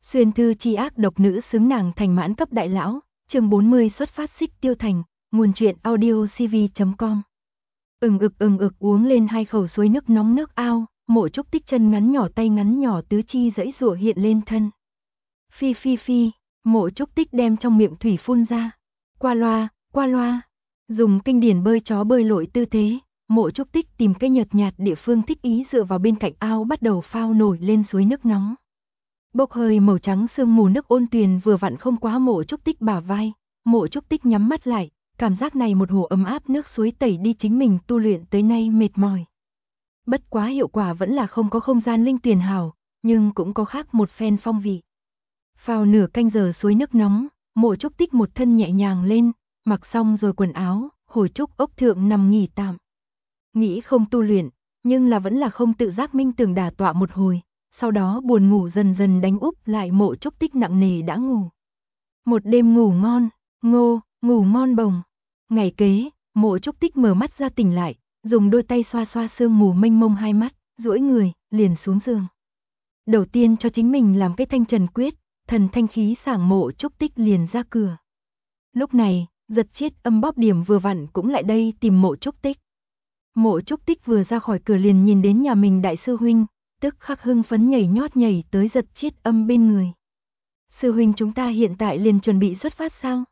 Xuyên thư chi ác độc nữ xứng nàng thành mãn cấp đại lão, chương 40 xuất phát xích tiêu thành, nguồn truyện audio cv.com. Ừng ực uống lên 2 khẩu suối nước nóng nước ao, Mộ Trúc Tích chân ngắn nhỏ tay ngắn nhỏ tứ chi giãy giụa hiện lên thân. Phi phi phi, Mộ Trúc Tích đem trong miệng thủy phun ra. Qua loa, dùng kinh điển bơi chó bơi lội tư thế, Mộ Trúc Tích tìm cái nhợt nhạt địa phương thích ý dựa vào bên cạnh ao bắt đầu phao nổi lên suối nước nóng. Bốc hơi màu trắng sương mù nước ôn tuyền vừa vặn không quá Mộ Trúc Tích bả vai, Mộ Trúc Tích nhắm mắt lại, cảm giác này một hồ ấm áp nước suối tẩy đi chính mình tu luyện tới nay mệt mỏi. Bất quá hiệu quả vẫn là không có không gian linh tuyền hảo, nhưng cũng có khác một phen phong vị. Phao nửa canh giờ suối nước nóng, Mộ Trúc Tích một thân nhẹ nhàng lên, mặc xong rồi quần áo, hồi trúc ốc thượng nằm nghỉ tạm. Nghĩ không tu luyện, nhưng là vẫn là không tự giác minh tưởng đả tọa một hồi, sau đó buồn ngủ dần dần đánh úp lại Mộ Trúc Tích nặng nề đã ngủ. Một đêm ngủ ngon, ngủ ngon bồng. Ngày kế, Mộ Trúc Tích mở mắt ra tỉnh lại, dùng đôi tay xoa xoa sương mù mênh mông hai mắt, duỗi người, liền xuống giường. Đầu tiên cho chính mình làm cái thanh trần quyết, thần thanh khí sảng Mộ Trúc Tích liền ra cửa. Lúc này, Giật Chiết Âm bóp điểm vừa vặn cũng lại đây tìm Mộ Trúc Tích. Mộ Trúc Tích vừa ra khỏi cửa liền nhìn đến nhà mình đại sư huynh, tức khắc hưng phấn nhảy nhót nhảy tới Giật Chiết Âm bên người. Sư huynh chúng ta hiện tại liền chuẩn bị xuất phát sao?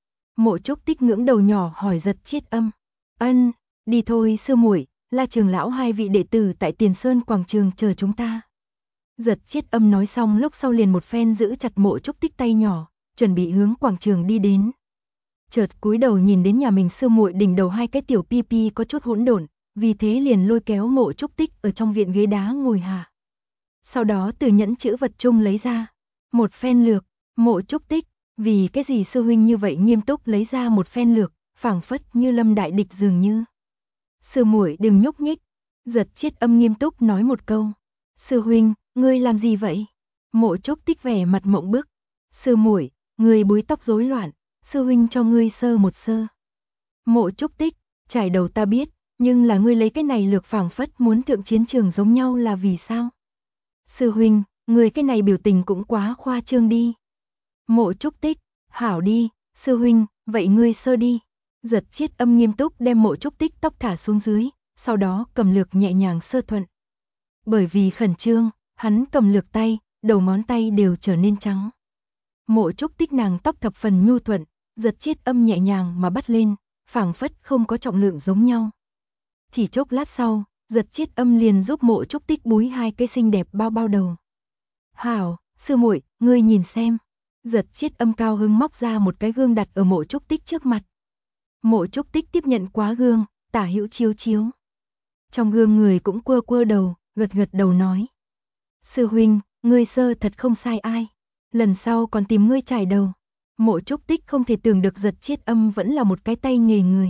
Mộ Trúc Tích ngưỡng đầu nhỏ hỏi Giật Chiết Âm. Ân, đi thôi sư muội, La trưởng lão 2 vị đệ tử tại Tiền Sơn quảng trường chờ chúng ta. Giật Chiết Âm nói xong lúc sau liền một phen giữ chặt Mộ Trúc Tích tay nhỏ, chuẩn bị hướng quảng trường đi đến. Chợt cúi đầu nhìn đến nhà mình sư muội đỉnh đầu 2 cái tiểu pi pi có chút hỗn độn, vì thế liền lôi kéo Mộ Trúc Tích ở trong viện ghế đá ngồi hạ. Sau đó từ nhẫn chữ vật chung lấy ra một phen lược, Mộ Trúc Tích, vì cái gì sư huynh như vậy nghiêm túc lấy ra một phen lược, phảng phất như lâm đại địch dường như. Sư muội đừng nhúc nhích, Giật Chiết Âm nghiêm túc nói một câu. Sư huynh, ngươi làm gì vậy? Mộ Trúc Tích vẻ mặt mộng bức. Sư muội, ngươi búi tóc rối loạn, sư huynh cho ngươi sơ một sơ. Mộ Trúc Tích, trải đầu ta biết, nhưng là ngươi lấy cái này lược phảng phất muốn thượng chiến trường giống nhau là vì sao? Sư huynh, ngươi cái này biểu tình cũng quá khoa trương đi. Mộ Trúc Tích, hảo đi, sư huynh, vậy ngươi sơ đi. Giật Chiết Âm nghiêm túc đem Mộ Trúc Tích tóc thả xuống dưới, sau đó cầm lược nhẹ nhàng sơ thuận. Bởi vì khẩn trương, hắn cầm lược tay, đầu ngón tay đều trở nên trắng. Mộ Trúc Tích nàng tóc thập phần nhu thuận, Giật Chiết Âm nhẹ nhàng mà bắt lên, phảng phất không có trọng lượng giống nhau. Chỉ chốc lát sau, Giật Chiết Âm liền giúp Mộ Trúc Tích búi 2 cái xinh đẹp bao bao đầu. Hảo, sư muội, ngươi nhìn xem. Giật Chiết Âm cao hứng móc ra một cái gương đặt ở Mộ Trúc Tích trước mặt. Mộ Trúc Tích tiếp nhận quá gương, tả hữu chiếu chiếu. Trong gương người cũng quơ đầu, gật đầu nói. Sư huynh, ngươi sơ thật không sai ai. Lần sau còn tìm ngươi trải đầu. Mộ Trúc Tích không thể tưởng được Giật Chiết Âm vẫn là một cái tay nghề người.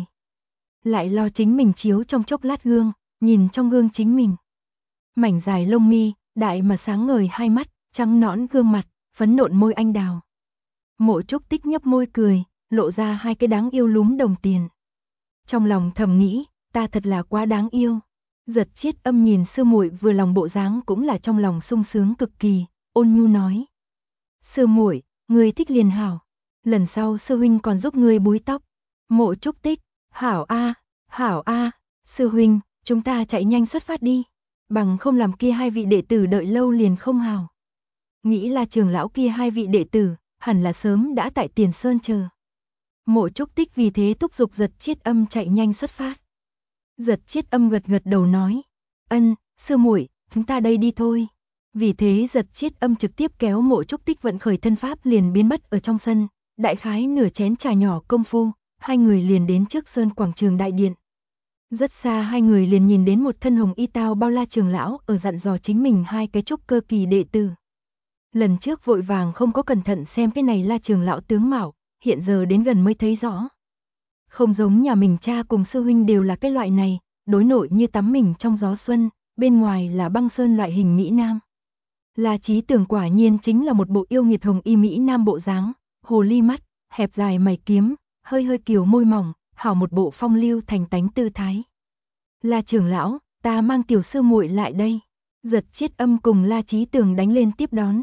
Lại lo chính mình chiếu trong chốc lát gương, nhìn trong gương chính mình. Mảnh dài lông mi, đại mà sáng ngời hai mắt, trắng nõn gương mặt, phấn nộn môi anh đào. Mộ Trúc Tích nhấp môi cười, lộ ra 2 cái đáng yêu lúm đồng tiền. Trong lòng thầm nghĩ, ta thật là quá đáng yêu. Giật Chiết Âm nhìn sư muội vừa lòng bộ dáng cũng là trong lòng sung sướng cực kỳ, ôn nhu nói. Sư muội, ngươi thích liền hảo. Lần sau sư huynh còn giúp ngươi búi tóc. Mộ Trúc Tích, hảo a, sư huynh, chúng ta chạy nhanh xuất phát đi. Bằng không làm kia 2 vị đệ tử đợi lâu liền không hảo. Nghĩ là trưởng lão kia 2 vị đệ tử, hẳn là sớm đã tại Tiền Sơn chờ. Mộ Trúc Tích vì thế thúc giục Giật Chiết Âm chạy nhanh xuất phát. Giật Chiết Âm gật đầu nói. Ân, sư muội, chúng ta đây đi thôi. Vì thế Giật Chiết Âm trực tiếp kéo Mộ Trúc Tích vận khởi thân pháp liền biến mất ở trong sân. Đại khái nửa chén trà nhỏ công phu, 2 người liền đến trước sơn quảng trường đại điện. Rất xa 2 người liền nhìn đến một thân hồng y tao bao La trưởng lão ở dặn dò chính mình 2 cái trúc cơ kỳ đệ tử. Lần trước vội vàng không có cẩn thận xem cái này La trưởng lão tướng mạo, hiện giờ đến gần mới thấy rõ. Không giống nhà mình cha cùng sư huynh đều là cái loại này, đối nội như tắm mình trong gió xuân, bên ngoài là băng sơn loại hình Mỹ Nam. La Chí Tưởng quả nhiên chính là một bộ yêu nghiệt hồng y Mỹ Nam bộ dáng, hồ ly mắt, hẹp dài mày kiếm, hơi kiều môi mỏng, hảo một bộ phong lưu thành tánh tư thái. La trưởng lão, ta mang tiểu sư muội lại đây. Giật Chiết Âm cùng La Chí Tưởng đánh lên tiếp đón.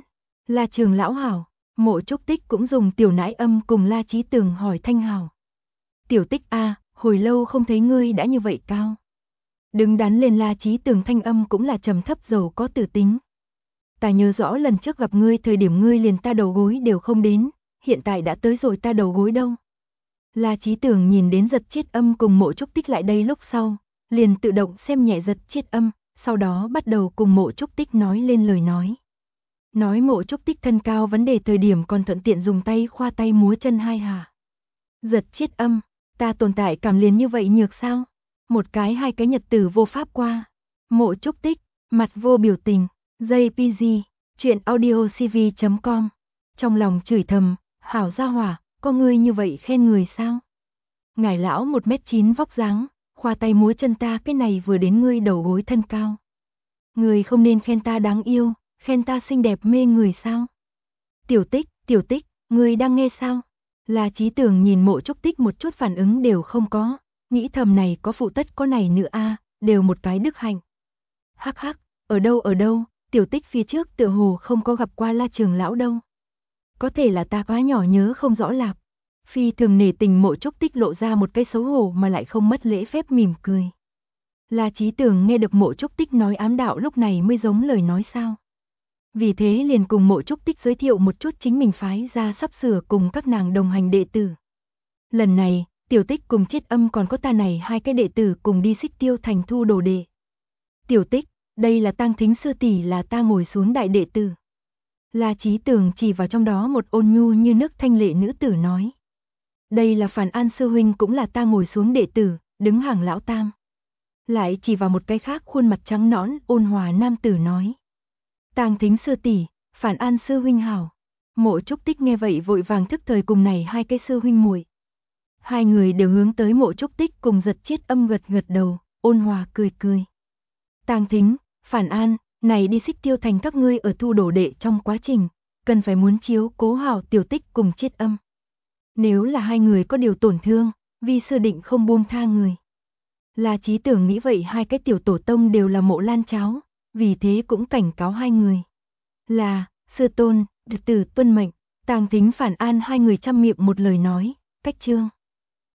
La Trường lão hảo. Mộ Trúc Tích cũng dùng tiểu nãi âm cùng La Chí Tường hỏi thanh hảo. Tiểu Tích a, hồi lâu không thấy ngươi đã như vậy cao. Đứng đắn lên La Chí Tường thanh âm cũng là trầm thấp giàu có tử tính. Ta nhớ rõ lần trước gặp ngươi thời điểm ngươi liền ta đầu gối đều không đến, hiện tại đã tới rồi ta đầu gối đâu. La Chí Tường nhìn đến Giật Chiết Âm cùng Mộ Trúc Tích lại đây lúc sau, liền tự động xem nhẹ Giật Chiết Âm, sau đó bắt đầu cùng Mộ Trúc Tích nói lên lời nói. Nói Mộ Trúc Tích thân cao vấn đề thời điểm còn thuận tiện dùng tay khoa tay múa chân hai hạ. Giật Chiết Âm, ta tồn tại cảm liền như vậy nhược sao? Một cái hai cái nhật tử vô pháp qua. Mộ Trúc Tích, mặt vô biểu tình, JPG, chuyện audiocv.com. Trong lòng chửi thầm, hảo gia hỏa, có ngươi như vậy khen người sao? Ngài lão 1m9 vóc dáng, khoa tay múa chân ta cái này vừa đến ngươi đầu gối thân cao. Người không nên khen ta đáng yêu, khen ta xinh đẹp mê người sao? Tiểu Tích, ngươi đang nghe sao? La Chí Tường nhìn Mộ Trúc Tích một chút phản ứng đều không có, nghĩ thầm này có phụ tất có này nữa a, đều một cái đức hạnh. Hắc hắc, ở đâu, Tiểu Tích phía trước tựa hồ không có gặp qua La Trường lão đâu. Có thể là ta quá nhỏ nhớ không rõ lạp. Phi thường nể tình Mộ Trúc Tích lộ ra một cái xấu hổ mà lại không mất lễ phép mỉm cười. La Chí Tường nghe được Mộ Trúc Tích nói ám đạo lúc này mới giống lời nói sao. Vì thế liền cùng Mộ Trúc Tích giới thiệu một chút chính mình phái ra sắp sửa cùng các nàng đồng hành đệ tử. Lần này, Tiểu Tích cùng Chiết Âm còn có ta này hai cái đệ tử cùng đi Xích Tiêu Thành thu đồ đệ. Tiểu Tích, đây là Tang Thính sư tỷ là ta ngồi xuống đại đệ tử. La Chí Tường chỉ vào trong đó một ôn nhu như nước thanh lệ nữ tử nói. Đây là Phản An sư huynh cũng là ta ngồi xuống đệ tử, đứng hàng lão tam. Lại chỉ vào một cái khác khuôn mặt trắng nõn ôn hòa nam tử nói. Tang Thính sư tỷ, Phản An sư huynh hảo. Mộ Trúc Tích nghe vậy vội vàng thức thời cùng này hai cái sư huynh muội. Hai người đều hướng tới Mộ Trúc Tích cùng Giật Chiết Âm gật gật đầu, ôn hòa cười cười. Tang Thính, Phản An, này đi Xích Tiêu Thành các ngươi ở thu đồ đệ trong quá trình, cần phải muốn chiếu cố hảo Tiểu Tích cùng Chiết Âm. Nếu là hai người có điều tổn thương, vi sư định không buông tha người. La Chí Tường nghĩ vậy hai cái tiểu tổ tông đều là Mộ Lan cháu, vì thế cũng cảnh cáo hai người. Là, sư tôn, đệ tử tuân mệnh. Tang Thính Phản An hai người chăm miệng một lời nói, cách chương.